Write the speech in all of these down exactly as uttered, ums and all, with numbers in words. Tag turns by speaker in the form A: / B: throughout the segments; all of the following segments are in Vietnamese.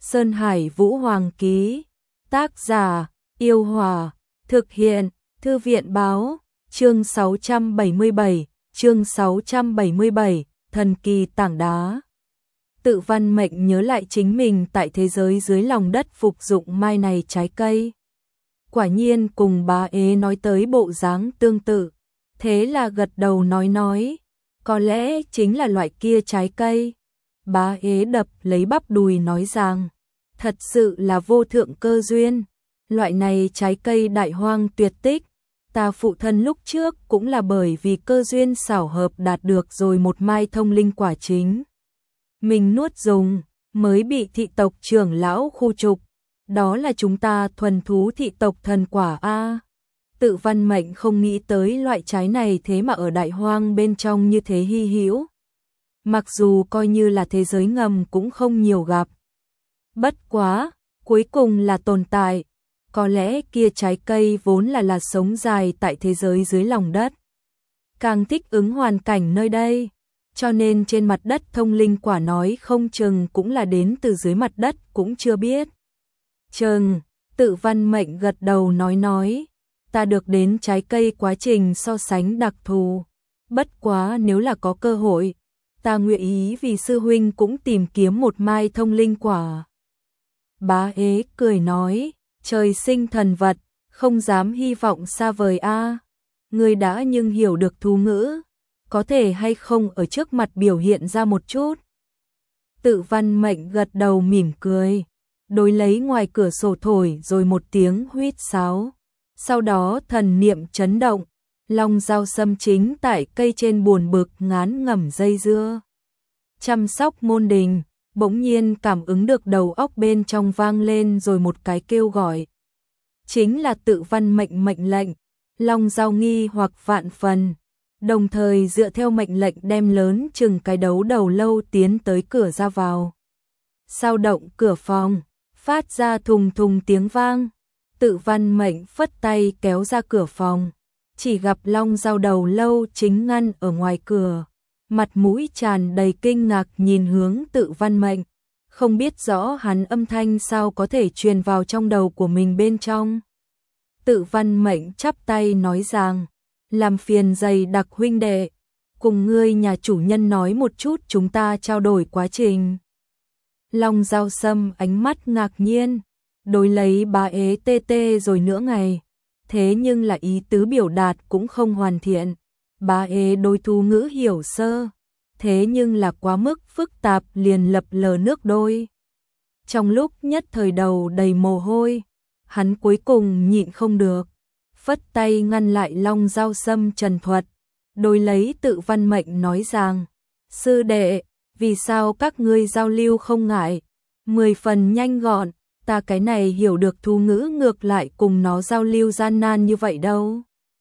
A: Sơn Hải Vũ Hoàng ký. Tác giả: Yêu Hòa. Thực hiện: Thư viện báo. Chương sáu trăm bảy mươi bảy, chương sáu trăm bảy mươi bảy, thần kỳ tảng đá. Tự Văn Mệnh nhớ lại chính mình tại thế giới dưới lòng đất phục dụng mai này trái cây. Quả nhiên cùng bá ế nói tới bộ dáng tương tự. Thế là gật đầu nói nói, có lẽ chính là loại kia trái cây. Bá ế đập lấy bắp đùi nói rằng, thật sự là vô thượng cơ duyên. Loại này trái cây đại hoang tuyệt tích, ta phụ thân lúc trước cũng là bởi vì cơ duyên xảo hợp đạt được rồi một mai thông linh quả chính. Mình nuốt dùng, mới bị thị tộc trưởng lão khu trục. Đó là chúng ta thuần thú thị tộc thần quả a. Tự Văn Mệnh không nghĩ tới loại trái này thế mà ở đại hoang bên trong như thế hy hữu. Mặc dù coi như là thế giới ngầm cũng không nhiều gặp. Bất quá, cuối cùng là tồn tại. Có lẽ kia trái cây vốn là là sống dài tại thế giới dưới lòng đất. Càng thích ứng hoàn cảnh nơi đây. Cho nên trên mặt đất thông linh quả nói không chừng cũng là đến từ dưới mặt đất cũng chưa biết. Chừng, Tự Văn Mệnh gật đầu nói nói. Ta được đến trái cây quá trình so sánh đặc thù. Bất quá nếu là có cơ hội, ta nguyện ý vì sư huynh cũng tìm kiếm một mai thông linh quả. Bá ế cười nói, trời sinh thần vật, không dám hy vọng xa vời a. Ngươi đã nhưng hiểu được thú ngữ, có thể hay không ở trước mặt biểu hiện ra một chút. Tự Văn Mệnh gật đầu mỉm cười, đối lấy ngoài cửa sổ thổi rồi một tiếng huýt sáo. Sau đó thần niệm chấn động, long dao xâm chính tại cây trên buồn bực ngán ngẩm dây dưa. Chăm sóc môn đình, bỗng nhiên cảm ứng được đầu óc bên trong vang lên rồi một cái kêu gọi. Chính là Tự Văn Mệnh mệnh lệnh, long dao nghi hoặc vạn phần. Đồng thời dựa theo mệnh lệnh đem lớn chừng cái đấu đầu lâu tiến tới cửa ra vào. Sao động cửa phòng, phát ra thùng thùng tiếng vang. Tự Văn Mệnh phất tay kéo ra cửa phòng, chỉ gặp long dao đầu lâu chính ngăn ở ngoài cửa, mặt mũi tràn đầy kinh ngạc nhìn hướng Tự Văn Mệnh, không biết rõ hắn âm thanh sao có thể truyền vào trong đầu của mình bên trong. Tự Văn Mệnh chắp tay nói rằng, làm phiền dày đặc huynh đệ, cùng ngươi nhà chủ nhân nói một chút chúng ta trao đổi quá trình. Long dao sâm ánh mắt ngạc nhiên, đối lấy bá ế tê tê rồi nữa ngày. Thế nhưng là ý tứ biểu đạt cũng không hoàn thiện. Bá ế đối thú ngữ hiểu sơ, thế nhưng là quá mức phức tạp liền lập lờ nước đôi. Trong lúc nhất thời đầu đầy mồ hôi, hắn cuối cùng nhịn không được, phất tay ngăn lại long dao sâm trần thuật, đối lấy Tự Văn Mệnh nói rằng, sư đệ, vì sao các ngươi giao lưu không ngại, mười phần nhanh gọn. Ta cái này hiểu được thú ngữ ngược lại cùng nó giao lưu gian nan như vậy đâu.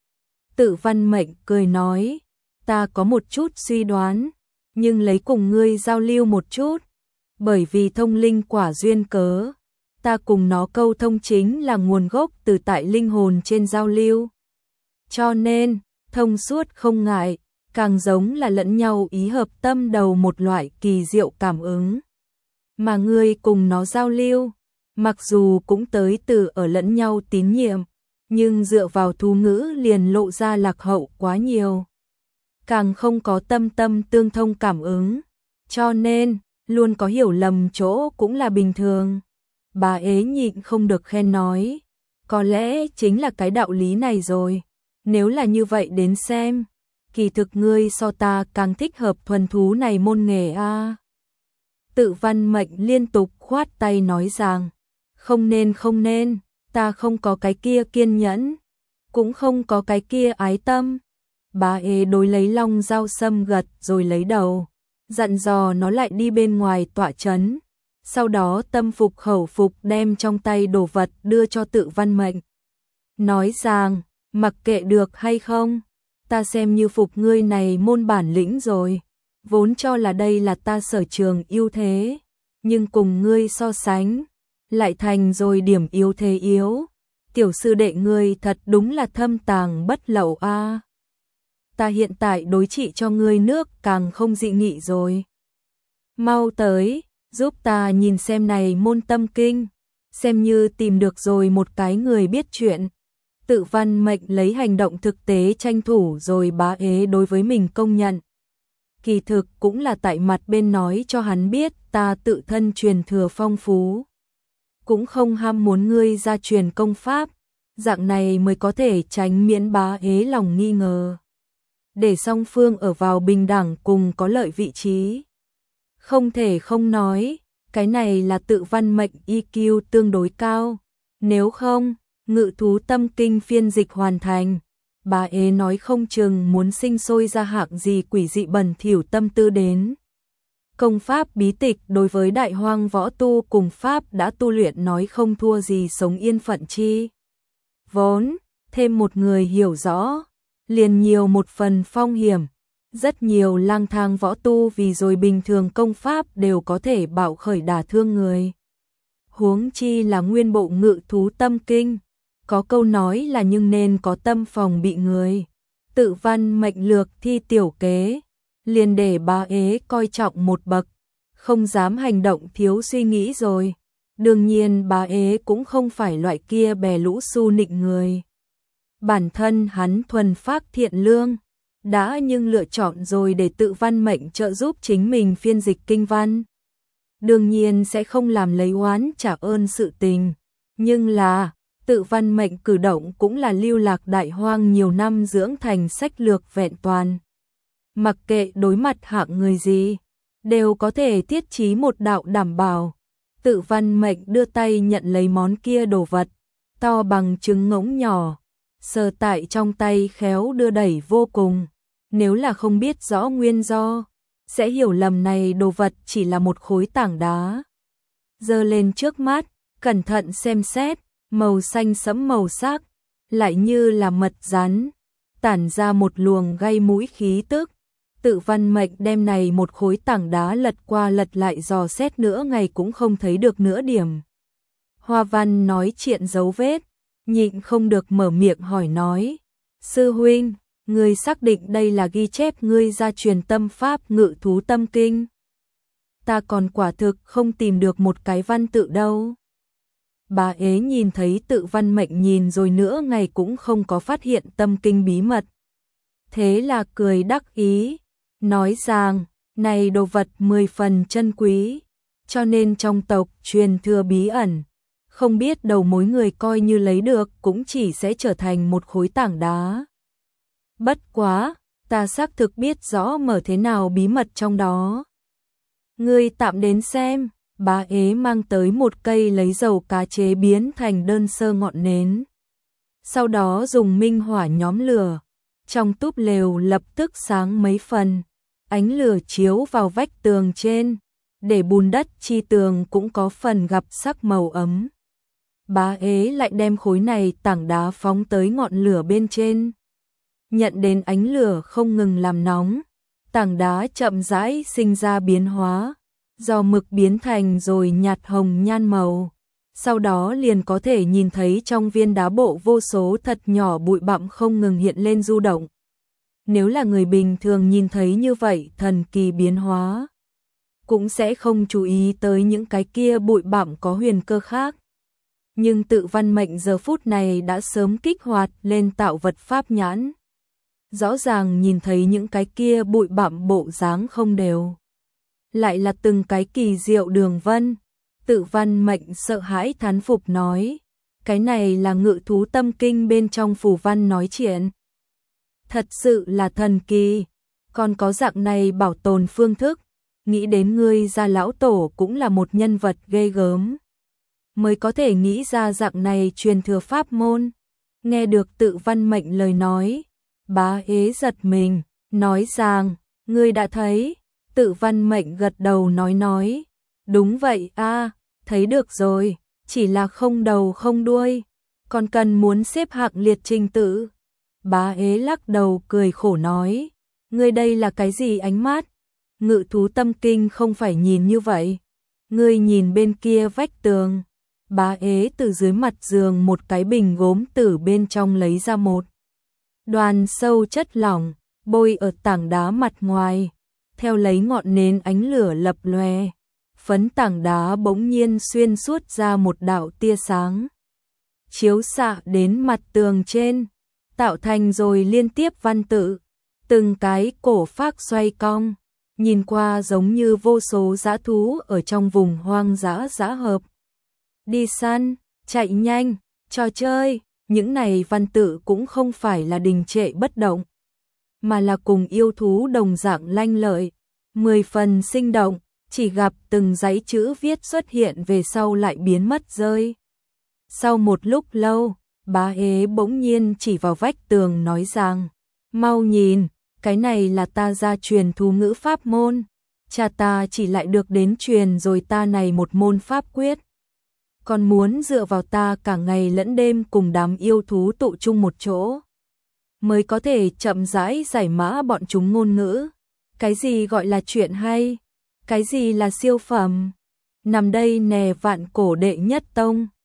A: Tự Văn Mệnh cười nói, ta có một chút suy đoán, nhưng lấy cùng ngươi giao lưu một chút, bởi vì thông linh quả duyên cớ, ta cùng nó câu thông chính là nguồn gốc từ tại linh hồn trên giao lưu. Cho nên, thông suốt không ngại, càng giống là lẫn nhau ý hợp tâm đầu một loại kỳ diệu cảm ứng. Mà ngươi cùng nó giao lưu, mặc dù cũng tới từ ở lẫn nhau tín nhiệm, nhưng dựa vào thú ngữ liền lộ ra lạc hậu quá nhiều. Càng không có tâm tâm tương thông cảm ứng, cho nên, luôn có hiểu lầm chỗ cũng là bình thường. Bà ế nhịn không được khen nói, có lẽ chính là cái đạo lý này rồi. Nếu là như vậy đến xem, kỳ thực ngươi so ta càng thích hợp thuần thú này môn nghề a. Tự Văn Mệnh liên tục khoát tay nói rằng, không nên không nên, ta không có cái kia kiên nhẫn, cũng không có cái kia ái tâm. Bá ế đối lấy long dao sâm gật rồi lấy đầu, dặn dò nó lại đi bên ngoài tọa trấn. Sau đó tâm phục khẩu phục đem trong tay đồ vật đưa cho Tự Văn Mệnh. Nói rằng, mặc kệ được hay không, ta xem như phục ngươi này môn bản lĩnh rồi. Vốn cho là đây là ta sở trường ưu thế, nhưng cùng ngươi so sánh, lại thành rồi điểm yếu thế yếu. Tiểu sư đệ ngươi thật đúng là thâm tàng bất lậu a. Ta hiện tại đối trị cho ngươi nước càng không dị nghị rồi. Mau tới, giúp ta nhìn xem này môn tâm kinh, xem như tìm được rồi một cái người biết chuyện. Tự Văn Mệnh lấy hành động thực tế tranh thủ rồi bá ế đối với mình công nhận. Kỳ thực cũng là tại mặt bên nói cho hắn biết ta tự thân truyền thừa phong phú. Cũng không ham muốn ngươi ra truyền công pháp, dạng này mới có thể tránh miễn bá ế lòng nghi ngờ. Để song phương ở vào bình đẳng cùng có lợi vị trí. Không thể không nói, cái này là Tự Văn Mệnh i kiu tương đối cao. Nếu không, Ngự thú tâm kinh phiên dịch hoàn thành, bà ế nói không chừng muốn sinh sôi ra hạng gì quỷ dị bẩn thỉu tâm tư đến. Công pháp bí tịch đối với đại hoang võ tu cùng pháp đã tu luyện nói không thua gì sống yên phận chi. Vốn, thêm một người hiểu rõ, liền nhiều một phần phong hiểm. Rất nhiều lang thang võ tu vì rồi bình thường công pháp đều có thể bạo khởi đả thương người. Huống chi là nguyên bộ ngự thú tâm kinh. Có câu nói là nhưng nên có tâm phòng bị người. Tự Văn Mệnh lược thi tiểu kế, liền để bà ế coi trọng một bậc, không dám hành động thiếu suy nghĩ rồi. Đương nhiên bà ế cũng không phải loại kia bè lũ su nịnh người. Bản thân hắn thuần phác thiện lương, đã nhưng lựa chọn rồi để Tự Văn Mệnh trợ giúp chính mình phiên dịch kinh văn. Đương nhiên sẽ không làm lấy oán trả ơn sự tình, nhưng là Tự Văn Mệnh cử động cũng là lưu lạc đại hoang nhiều năm dưỡng thành sách lược vẹn toàn. Mặc kệ đối mặt hạng người gì, đều có thể thiết trí một đạo đảm bảo. Tự Văn Mệnh đưa tay nhận lấy món kia đồ vật, to bằng trứng ngỗng nhỏ, sờ tại trong tay khéo đưa đẩy vô cùng. Nếu là không biết rõ nguyên do, sẽ hiểu lầm này đồ vật chỉ là một khối tảng đá. Giơ lên trước mắt, cẩn thận xem xét, màu xanh sẫm màu sắc, lại như là mật rắn, tản ra một luồng gây mũi khí tức. Tự Văn Mệnh đem này một khối tảng đá lật qua lật lại dò xét nữa ngày cũng không thấy được nửa điểm. Hoa Văn nói chuyện dấu vết, nhịn không được mở miệng hỏi nói, sư huynh, ngươi xác định đây là ghi chép ngươi gia truyền tâm pháp ngự thú tâm kinh. Ta còn quả thực không tìm được một cái văn tự đâu. Bà ế nhìn thấy Tự Văn Mệnh nhìn rồi nữa ngày cũng không có phát hiện tâm kinh bí mật. Thế là cười đắc ý, nói rằng, này đồ vật mười phần chân quý, cho nên trong tộc truyền thừa bí ẩn, không biết đầu mối người coi như lấy được cũng chỉ sẽ trở thành một khối tảng đá. Bất quá, ta xác thực biết rõ mở thế nào bí mật trong đó. Ngươi tạm đến xem. Bá ế mang tới một cây lấy dầu cá chế biến thành đơn sơ ngọn nến. Sau đó dùng minh hỏa nhóm lửa. Trong túp lều lập tức sáng mấy phần. Ánh lửa chiếu vào vách tường trên. Để bùn đất chi tường cũng có phần gặp sắc màu ấm. Bá ế lại đem khối này tảng đá phóng tới ngọn lửa bên trên. Nhận đến ánh lửa không ngừng làm nóng. Tảng đá chậm rãi sinh ra biến hóa. Do mực biến thành rồi nhạt hồng nhan màu, sau đó liền có thể nhìn thấy trong viên đá bộ vô số thật nhỏ bụi bặm không ngừng hiện lên du động. Nếu là người bình thường nhìn thấy như vậy thần kỳ biến hóa, cũng sẽ không chú ý tới những cái kia bụi bặm có huyền cơ khác. Nhưng Tự Văn Mệnh giờ phút này đã sớm kích hoạt lên tạo vật pháp nhãn. Rõ ràng nhìn thấy những cái kia bụi bặm bộ dáng không đều. Lại là từng cái kỳ diệu đường vân. Tự Văn Mệnh sợ hãi thán phục nói, cái này là ngự thú tâm kinh bên trong phù văn nói chuyện. Thật sự là thần kỳ, còn có dạng này bảo tồn phương thức, nghĩ đến ngươi gia lão tổ cũng là một nhân vật ghê gớm. Mới có thể nghĩ ra dạng này truyền thừa pháp môn. Nghe được Tự Văn Mệnh lời nói, bá ế giật mình, nói rằng, ngươi đã thấy. Tự Văn Mệnh gật đầu nói nói, đúng vậy a, thấy được rồi, chỉ là không đầu không đuôi, còn cần muốn xếp hạng liệt trình tự. Bá ế lắc đầu cười khổ nói, ngươi đây là cái gì ánh mắt? Ngự thú tâm kinh không phải nhìn như vậy. Ngươi nhìn bên kia vách tường. Bá ế từ dưới mặt giường một cái bình gốm tử bên trong lấy ra một đoàn sâu chất lỏng, bôi ở tảng đá mặt ngoài. Theo lấy ngọn nến ánh lửa lập lòe, phấn tảng đá bỗng nhiên xuyên suốt ra một đạo tia sáng, chiếu xạ đến mặt tường trên, tạo thành rồi liên tiếp văn tự, từng cái cổ phác xoay cong, nhìn qua giống như vô số dã thú ở trong vùng hoang dã dã hợp. Đi săn, chạy nhanh, trò chơi, những này văn tự cũng không phải là đình trệ bất động, mà là cùng yêu thú đồng dạng lanh lợi, mười phần sinh động, chỉ gặp từng dãy chữ viết xuất hiện về sau lại biến mất rơi. Sau một lúc lâu, Bá Ế bỗng nhiên chỉ vào vách tường nói rằng, mau nhìn, cái này là ta gia truyền thú ngữ pháp môn, cha ta chỉ lại được đến truyền rồi ta này một môn pháp quyết. Còn muốn dựa vào ta cả ngày lẫn đêm cùng đám yêu thú tụ chung một chỗ, mới có thể chậm rãi giải mã bọn chúng ngôn ngữ. Cái gì gọi là chuyện hay? Cái gì là siêu phẩm? Nằm đây nè vạn cổ đệ nhất tông.